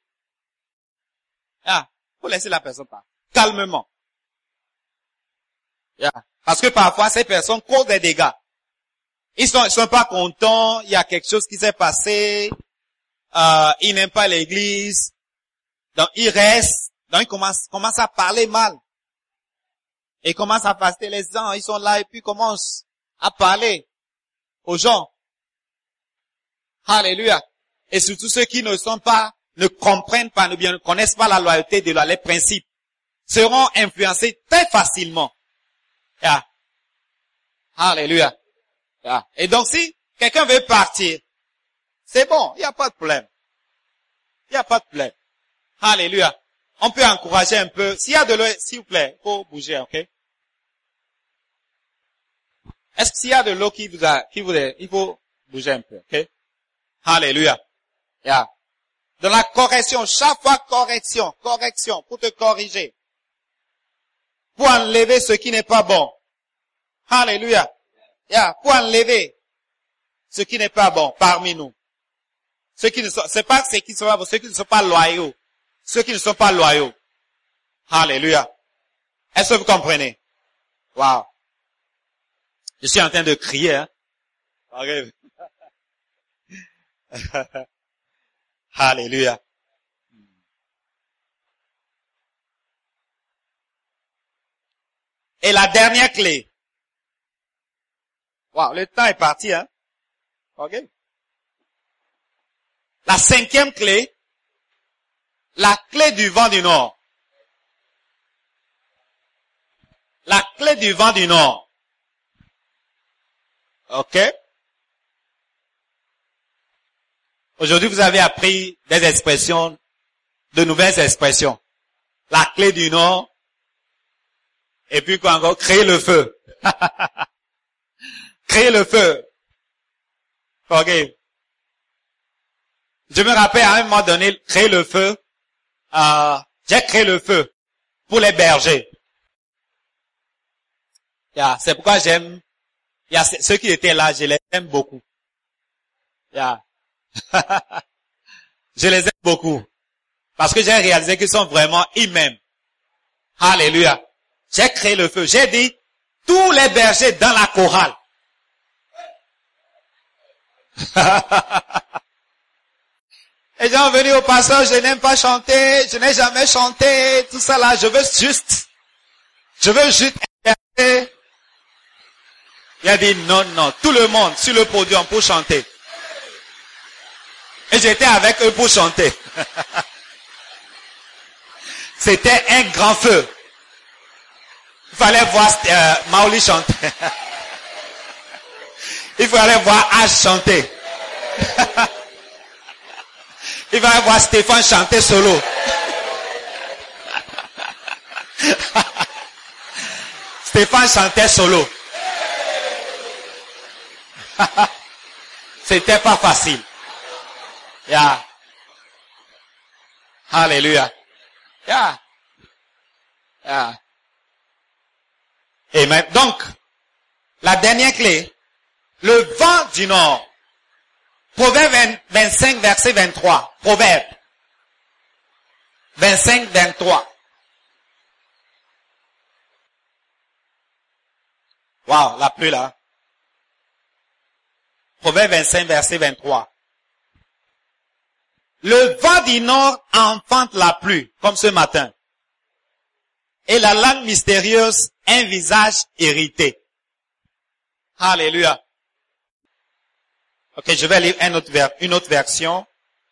Ah, faut laisser la personne partir. Calmement. Yeah. Parce que parfois, ces personnes causent des dégâts. Ils sont pas contents, il y a quelque chose qui s'est passé, ils n'aiment pas l'église, donc ils restent, donc ils commencent à parler mal. Et ils commencent à passer les gens, ils sont là et puis ils commencent à parler aux gens. Alléluia. Et surtout ceux qui ne comprennent pas, ne connaissent pas la loyauté de les principes, seront influencés très facilement. Yeah. Alléluia. Yeah. Et donc si quelqu'un veut partir, c'est bon, il n'y a pas de problème. Alléluia. On peut encourager un peu. S'il y a de l'eau, s'il vous plaît, il faut bouger, ok? Est-ce qu'il y a de l'eau il faut bouger un peu, ok? Alléluia. Yeah. Dans la correction, chaque fois correction, pour te corriger. Pour enlever ce qui n'est pas bon. Alléluia. Yeah. Pour enlever ce qui n'est pas bon parmi nous. Ceux qui ne sont, c'est pas ceux qui ne sont pas, ceux qui ne sont pas loyaux. Ceux qui ne sont pas loyaux. Alléluia. Est-ce que vous comprenez? Wow. Je suis en train de crier, hein. Okay. Alléluia. Et la dernière clé. Wow, le temps est parti, hein. Ok. La cinquième clé, la clé du vent du nord. La clé du vent du nord. Ok. Aujourd'hui, vous avez appris des expressions, de nouvelles expressions. La clé du nord. Et puis quoi encore? Créer le feu. Créer le feu. Ok. Je me rappelle à un moment donné, créer le feu. J'ai créé le feu pour les bergers. C'est pourquoi j'aime. Ceux qui étaient là, je les aime beaucoup. Je les aime beaucoup. Parce que j'ai réalisé qu'ils sont vraiment ils-mêmes. Alléluia. J'ai créé le feu. J'ai dit, tous les bergers dans la chorale. Et gens venus au pasteur, je n'aime pas chanter, je n'ai jamais chanté, tout ça là, je veux juste interpréter. Il a dit non, tout le monde sur le podium pour chanter. Et j'étais avec eux pour chanter. C'était un grand feu. Il fallait voir Maoli chanter. Il fallait voir H chanter. Il fallait voir Stéphane chanter solo. Stéphane chantait solo. C'était pas facile. Alléluia. Amen. Donc, la dernière clé, le vent du nord. Proverbe 25, verset 23. Proverbe 25, 23. Wow, la pluie là. Proverbe 25, verset 23. Le vent du nord enfante la pluie, comme ce matin. Et la langue mystérieuse, un visage irrité. Alléluia. Ok, je vais lire une autre version.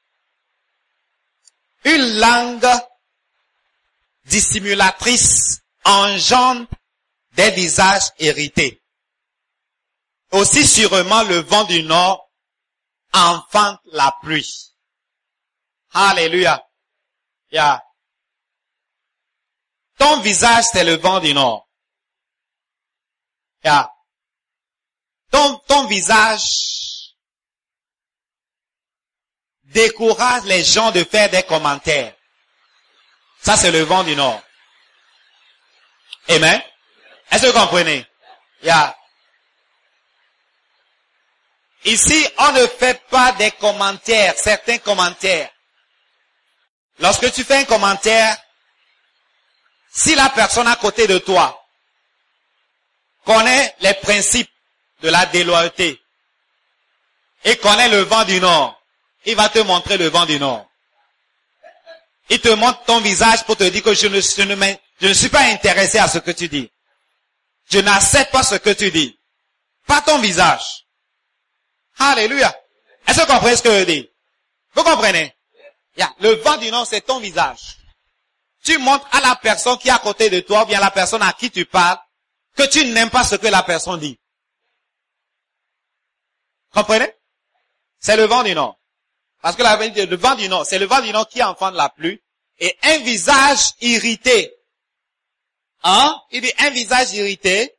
Une langue dissimulatrice engendre des visages irrités. Aussi sûrement le vent du nord enfante la pluie. Alléluia. Ton visage, c'est le vent du nord. Ton visage décourage les gens de faire des commentaires. Ça, c'est le vent du nord. Amen. Est-ce que vous comprenez? Ici, on ne fait pas des commentaires, certains commentaires. Lorsque tu fais un commentaire, si la personne à côté de toi connaît les principes de la déloyauté et connaît le vent du nord, il va te montrer le vent du nord. Il te montre ton visage pour te dire que je ne suis pas intéressé à ce que tu dis. Je n'accepte pas ce que tu dis. Pas ton visage. Alléluia. Est-ce que vous comprenez ce que je dis? Vous comprenez? Le vent du nord, c'est ton visage. Tu montres à la personne qui est à côté de toi, ou bien la personne à qui tu parles, que tu n'aimes pas ce que la personne dit. Comprenez? C'est le vent du nord. Parce que le vent du nord, c'est le vent du nord qui enfante la pluie. Et un visage irrité. Il dit un visage irrité.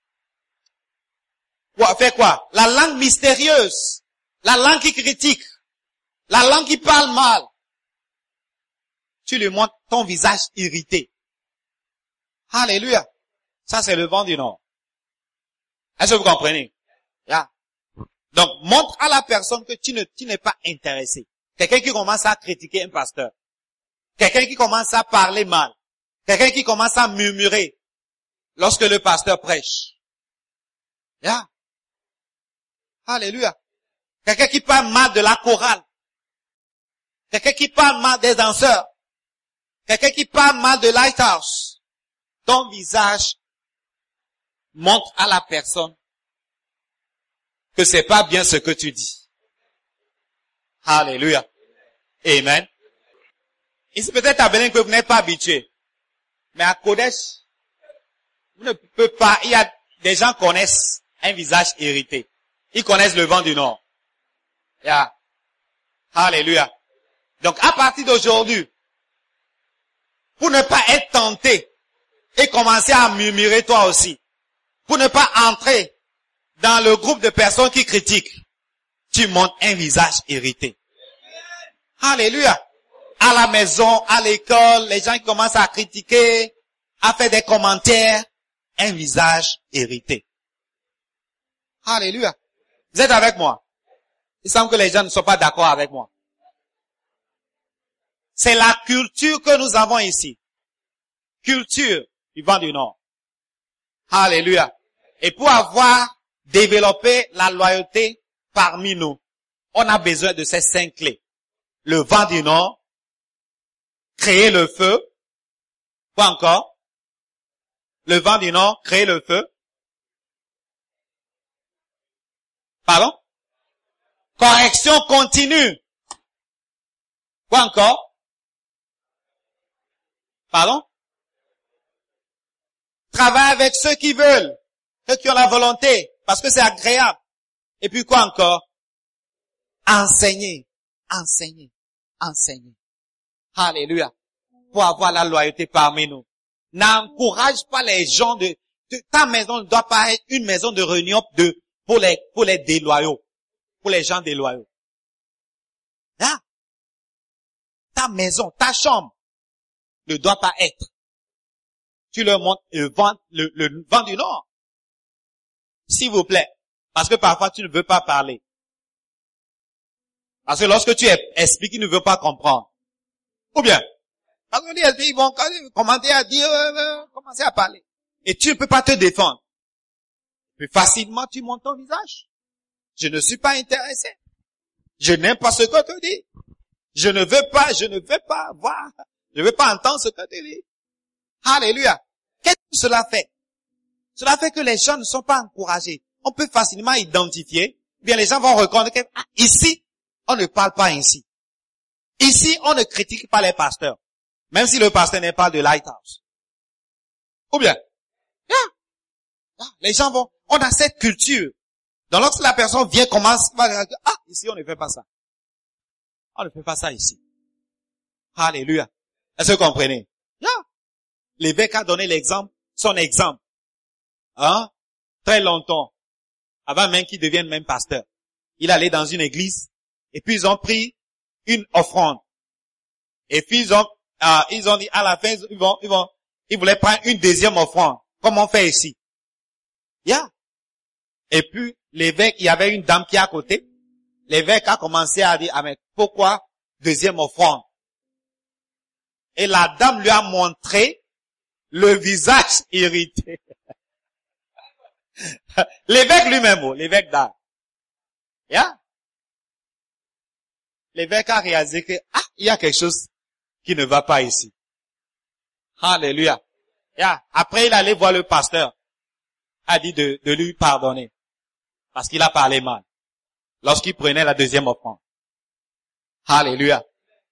Fait quoi? La langue mystérieuse. La langue qui critique. La langue qui parle mal. Tu lui montres ton visage irrité. Alléluia. Ça, c'est le vent du nord. Est-ce que vous comprenez? Donc, montre à la personne que tu n'es pas intéressé. Quelqu'un qui commence à critiquer un pasteur. Quelqu'un qui commence à parler mal. Quelqu'un qui commence à murmurer lorsque le pasteur prêche. Yeah. Alléluia. Quelqu'un qui parle mal de la chorale. Quelqu'un qui parle mal des danseurs. Quelqu'un qui parle mal de Lighthouse. Ton visage montre à la personne que c'est pas bien ce que tu dis. Alléluia. Amen. Ici peut-être à Bénin que vous n'êtes pas habitué. Mais à Kodesh, vous ne pouvez pas, il y a des gens qui connaissent un visage irrité. Ils connaissent le vent du nord. Yeah. Alléluia. Donc à partir d'aujourd'hui, pour ne pas être tenté et commencer à murmurer toi aussi, pour ne pas entrer dans le groupe de personnes qui critiquent, tu montres un visage irrité. Alléluia. À la maison, à l'école, les gens qui commencent à critiquer, à faire des commentaires, un visage irrité. Alléluia. Vous êtes avec moi? Il semble que les gens ne sont pas d'accord avec moi. C'est la culture que nous avons ici. Culture du vent du Nord. Alléluia. Et pour avoir développé la loyauté parmi nous, on a besoin de ces 5 clés. Le vent du Nord, créer le feu. Quoi encore? Le vent du Nord, créer le feu. Pardon? Correction continue. Quoi encore? Pardon? Travaille avec ceux qui veulent, ceux qui ont la volonté, parce que c'est agréable. Et puis quoi encore? Enseigner, enseigner, enseigner. Alléluia. Pour avoir la loyauté parmi nous. N'encourage pas les gens ta maison ne doit pas être une maison de réunion pour les déloyaux. Pour les gens déloyaux. Hein? Ta maison, ta chambre ne doit pas être. Tu leur montres le vent du Nord. S'il vous plaît. Parce que parfois tu ne veux pas parler. Parce que lorsque tu expliques, ils ne veulent pas comprendre. Ou bien, parce que ils vont commencer à dire, commencer à parler. Et tu ne peux pas te défendre. Plus facilement, tu montes ton visage. Je ne suis pas intéressé. Je n'aime pas ce que tu dis. Je ne veux pas voir. Je ne veux pas entendre ce que tu dis. Alléluia. Qu'est-ce que cela fait? Cela fait que les gens ne sont pas encouragés. On peut facilement identifier. Bien, les gens vont reconnaître que, ici, on ne parle pas ainsi. Ici, on ne critique pas les pasteurs. Même si le pasteur n'est pas de Lighthouse. Ou bien, les gens on a cette culture. Donc lorsque la personne vient, commence, ici on ne fait pas ça. On ne fait pas ça ici. Alléluia. Est-ce que vous comprenez? L'évêque a donné son exemple. Très longtemps. Avant même qu'il devienne même pasteur. Il allait dans une église, et puis ils ont pris une offrande. Et puis ils ont dit, à la fin, ils voulaient prendre une deuxième offrande. Comme on fait ici. Et puis, l'évêque, il y avait une dame qui est à côté. L'évêque a commencé à dire, mais pourquoi deuxième offrande? Et la dame lui a montré le visage irrité. L'évêque lui-même, l'évêque d'Ar. L'évêque a réalisé que, il y a quelque chose qui ne va pas ici. Alléluia. Après, il allait voir le pasteur. A dit de lui pardonner. Parce qu'il a parlé mal. Lorsqu'il prenait la deuxième offrande. Alléluia.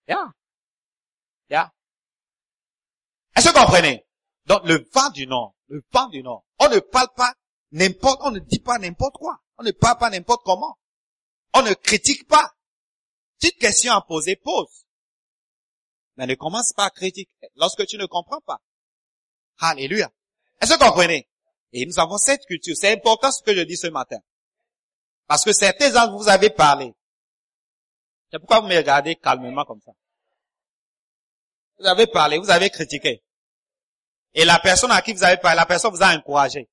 Est-ce que vous comprenez? Donc, le vent du Nord. On ne parle pas on ne dit pas n'importe quoi. On ne parle pas n'importe comment. On ne critique pas. Petite question à poser, pose. Mais ne commence pas à critiquer lorsque tu ne comprends pas. Alléluia. Est-ce que vous comprenez? Et nous avons cette culture. C'est important ce que je dis ce matin. Parce que certains d'entre vous avez parlé. C'est pourquoi vous me regardez calmement comme ça. Vous avez parlé, vous avez critiqué. Et la personne à qui vous avez parlé, la personne vous a encouragé.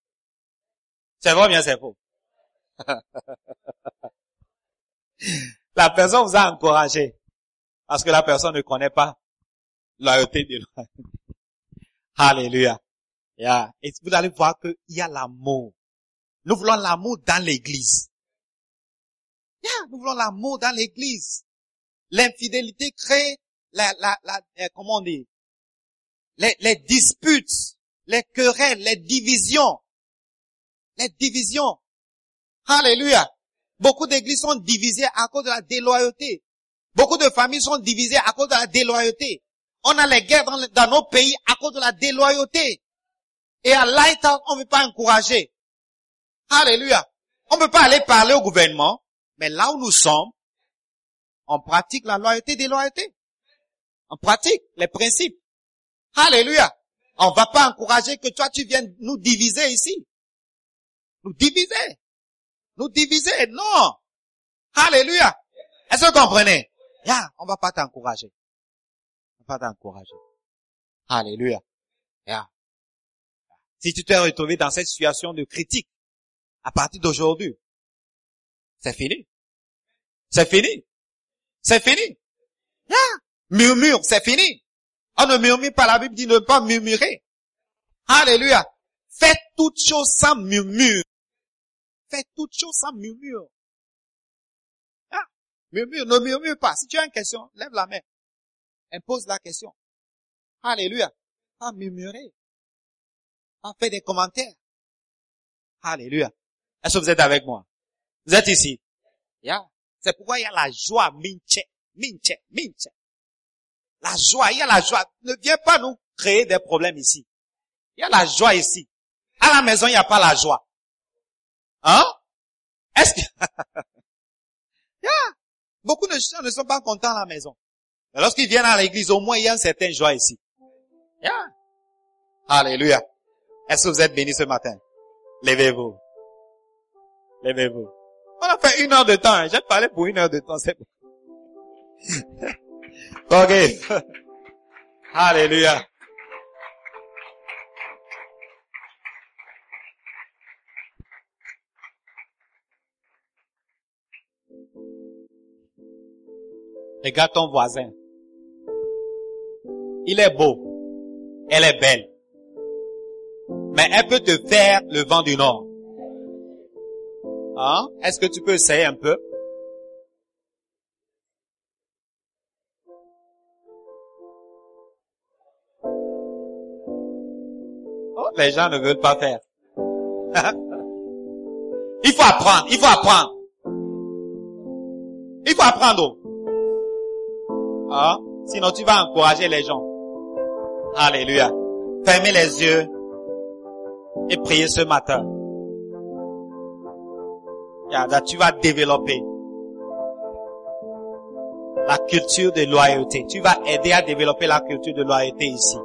C'est vrai ou bien c'est faux? La personne vous a encouragé. Parce que la personne ne connaît pas loyauté de loyauté. Alléluia. Yeah. Et vous allez voir qu'il y a l'amour. Nous voulons l'amour dans l'église. Yeah, nous voulons l'amour dans l'église. L'infidélité crée comment on dit? Les disputes, les querelles, les divisions. Les divisions. Alléluia. Beaucoup d'églises sont divisées à cause de la déloyauté. Beaucoup de familles sont divisées à cause de la déloyauté. On a les guerres dans nos pays à cause de la déloyauté. Et à Lighthouse, on ne veut pas encourager. Alléluia. On ne peut pas aller parler au gouvernement, mais là où nous sommes, on pratique la loyauté des loyautés. On pratique les principes. Alléluia. On ne va pas encourager que toi tu viennes nous diviser ici. Nous diviser. Nous diviser. Non. Alléluia. Est-ce que vous comprenez? Yeah, on ne va pas t'encourager. On ne va pas t'encourager. Alléluia. Yeah. Si tu t'es retrouvé dans cette situation de critique, à partir d'aujourd'hui, c'est fini. C'est fini. C'est fini. Yeah. Murmure, c'est fini. On ne murmure pas, la Bible dit ne pas murmurer. Alléluia. Faites toutes choses sans murmure. Faites toutes choses sans murmure. Ah, murmure, ne murmure pas. Si tu as une question, lève la main. Impose la question. Alléluia. Pas murmurer. Pas faire des commentaires. Alléluia. Est-ce que vous êtes avec moi? Vous êtes ici? Yeah. C'est pourquoi il y a la joie, minche. La joie, il y a la joie. Ne viens pas nous créer des problèmes ici. Il y a la joie ici. À la maison, il n'y a pas la joie. Hein? Est-ce que... yeah. Beaucoup de gens ne sont pas contents à la maison. Mais lorsqu'ils viennent à l'église, au moins, il y a une certaine joie ici. Yeah. Alléluia. Est-ce que vous êtes bénis ce matin? Levez-vous. Levez-vous. On a fait 1 heure de temps. J'ai parlé pour 1 heure de temps. C'est bon. Ok. Alléluia. Regarde ton voisin. Il est beau. Elle est belle. Mais elle peut te faire le vent du nord. Hein? Est-ce que tu peux essayer un peu? Oh, les gens ne veulent pas faire. Il faut apprendre, il faut apprendre. Il faut apprendre. Hein? Sinon tu vas encourager les gens. Alléluia. Fermez les yeux et priez ce matin. Tu vas développer la culture de loyauté. Tu vas aider à développer la culture de loyauté ici.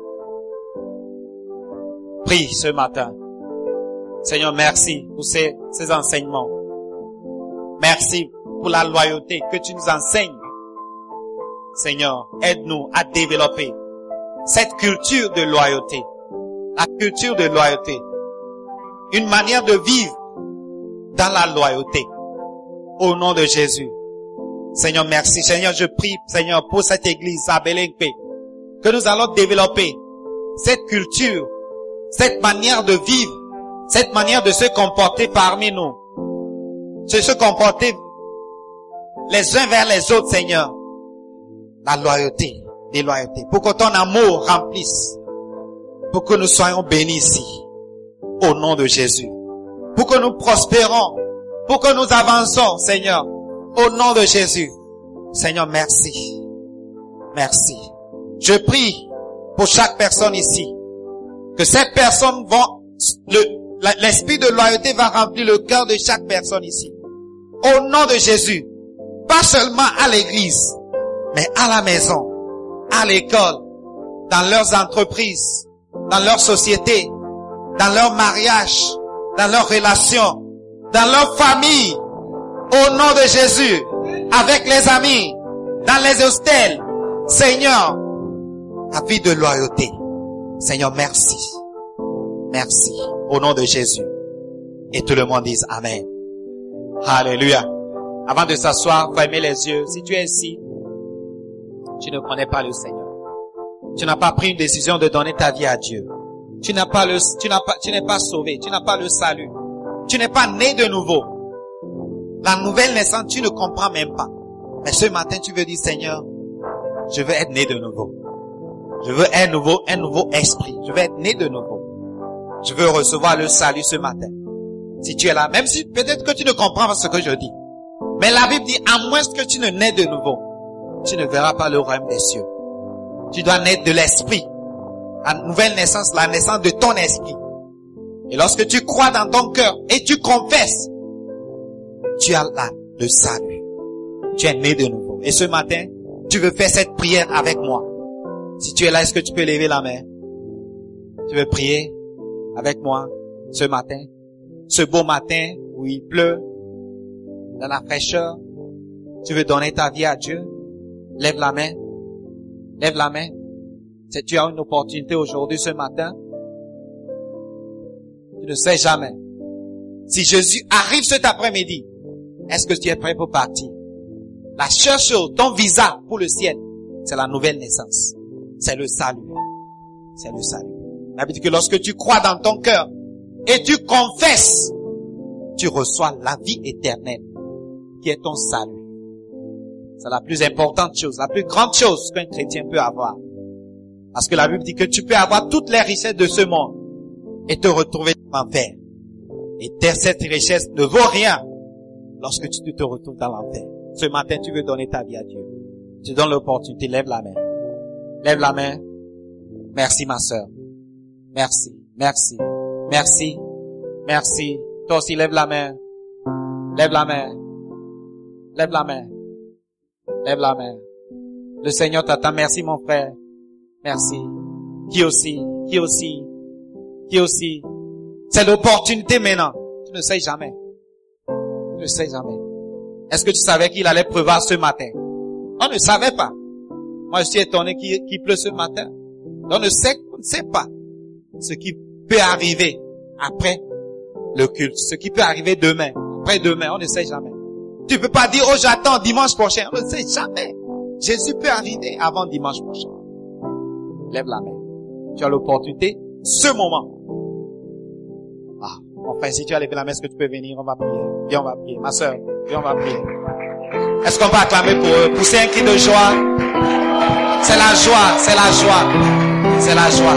Prie ce matin. Seigneur, merci pour ces enseignements. Merci pour la loyauté que tu nous enseignes. Seigneur, aide-nous à développer cette culture de loyauté. La culture de loyauté. Une manière de vivre dans la loyauté. Au nom de Jésus. Seigneur, merci. Seigneur, je prie, Seigneur, pour cette église à Belenque, que nous allons développer cette culture, cette manière de vivre, cette manière de se comporter parmi nous. De se comporter les uns vers les autres, Seigneur. La loyauté, des loyautés. Pour que ton amour remplisse. Pour que nous soyons bénis ici. Au nom de Jésus. Pour que nous prospérons. Pour que nous avançons, Seigneur. Au nom de Jésus. Seigneur, merci. Merci. Je prie pour chaque personne ici. Que cette personne l'esprit de loyauté va remplir le cœur de chaque personne ici. Au nom de Jésus. Pas seulement à l'église, mais à la maison, à l'école, dans leurs entreprises, dans leur société, dans leur mariage, dans leurs relations, dans leur famille, au nom de Jésus, avec les amis, dans les hostels. Seigneur, la vie de loyauté. Seigneur, merci. Merci. Au nom de Jésus. Et tout le monde dise Amen. Alléluia. Avant de s'asseoir, fermez les yeux. Si tu es ici, tu ne connais pas le Seigneur. Tu n'as pas pris une décision de donner ta vie à Dieu. Tu n'es pas sauvé. Tu n'as pas le salut. Tu n'es pas né de nouveau. La nouvelle naissance, tu ne comprends même pas. Mais ce matin, tu veux dire, Seigneur, je veux être né de nouveau. Je veux un nouveau esprit. Je veux être né de nouveau. Je veux recevoir le salut ce matin. Si tu es là, même si peut-être que tu ne comprends pas ce que je dis. Mais la Bible dit, à moins que tu ne nais de nouveau, tu ne verras pas le royaume des cieux. Tu dois naître de l'esprit. La nouvelle naissance, la naissance de ton esprit. Et lorsque tu crois dans ton cœur et tu confesses, tu as là le salut. Tu es né de nouveau. Et ce matin, tu veux faire cette prière avec moi. Si tu es là, est-ce que tu peux lever la main? Tu veux prier avec moi ce matin? Ce beau matin où il pleut, dans la fraîcheur, tu veux donner ta vie à Dieu? Lève la main. Lève la main. Si tu as une opportunité aujourd'hui, ce matin, tu ne sais jamais. Si Jésus arrive cet après-midi, est-ce que tu es prêt pour partir? La seule chose, ton visa pour le ciel, c'est la nouvelle naissance. C'est le salut. C'est le salut. La Bible dit que lorsque tu crois dans ton cœur et tu confesses, tu reçois la vie éternelle, qui est ton salut. C'est la plus importante chose, la plus grande chose qu'un chrétien peut avoir. Parce que la Bible dit que tu peux avoir toutes les richesses de ce monde et te retrouver en enfer. Et cette richesse ne vaut rien lorsque tu te retrouves dans l'enfer. Ce matin, tu veux donner ta vie à Dieu. Tu donnes l'opportunité, lève la main. Lève la main. Merci, ma sœur. Merci, merci, merci, merci. Toi aussi, lève la main. Lève la main. Lève la main. Lève la main. Le Seigneur t'attend. Merci, mon frère. Merci. Qui aussi? Qui aussi? Qui aussi? C'est l'opportunité maintenant. Tu ne sais jamais. Tu ne sais jamais. Est-ce que tu savais qu'il allait pleuvoir ce matin? On ne savait pas. Moi, je suis étonné qu'il pleut ce matin. On ne sait pas ce qui peut arriver après le culte, ce qui peut arriver demain, après-demain, on ne sait jamais. Tu peux pas dire, oh, j'attends dimanche prochain. On ne sait jamais. Jésus peut arriver avant dimanche prochain. Lève la main. Tu as l'opportunité, ce moment. Ah, mon frère, si tu as levé la main, est-ce que tu peux venir? On va prier. Viens, on va prier. Ma sœur, viens, on va prier. Est-ce qu'on va acclamer pour eux? Pousser un cri de joie? C'est la joie, c'est la joie. C'est la joie.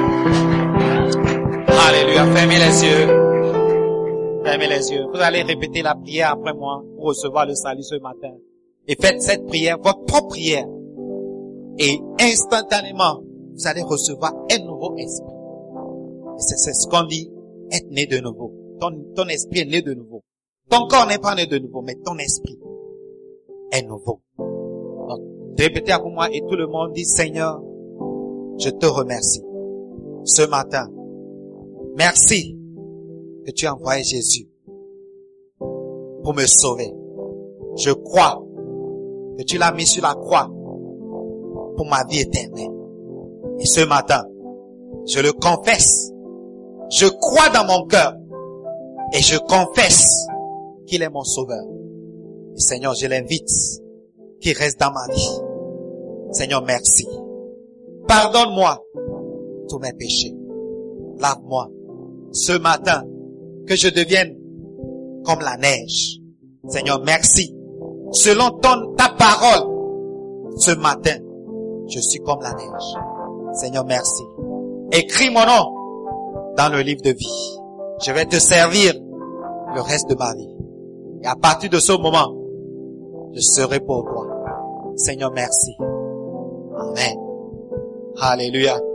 Alléluia. Fermez les yeux. Fermez les yeux. Vous allez répéter la prière après moi pour recevoir le salut ce matin. Et faites cette prière, votre propre prière. Et instantanément, vous allez recevoir un nouveau esprit. Et c'est ce qu'on dit, être né de nouveau. Ton esprit est né de nouveau. Ton corps n'est pas né de nouveau, mais ton esprit est nouveau. Donc, répétez après moi et tout le monde dit, Seigneur, je te remercie ce matin. Merci que tu as envoyé Jésus pour me sauver. Je crois que tu l'as mis sur la croix pour ma vie éternelle. Et ce matin, je le confesse. Je crois dans mon cœur et je confesse qu'il est mon sauveur. Et Seigneur, je l'invite qu'il reste dans ma vie. Seigneur, merci. Pardonne-moi tous mes péchés. Lave-moi ce matin, que je devienne comme la neige. Seigneur, merci. Selon ta parole, ce matin, je suis comme la neige. Seigneur, merci. Écris mon nom dans le livre de vie. Je vais te servir le reste de ma vie. Et à partir de ce moment, je serai pour toi. Seigneur, merci. Amen. Alléluia.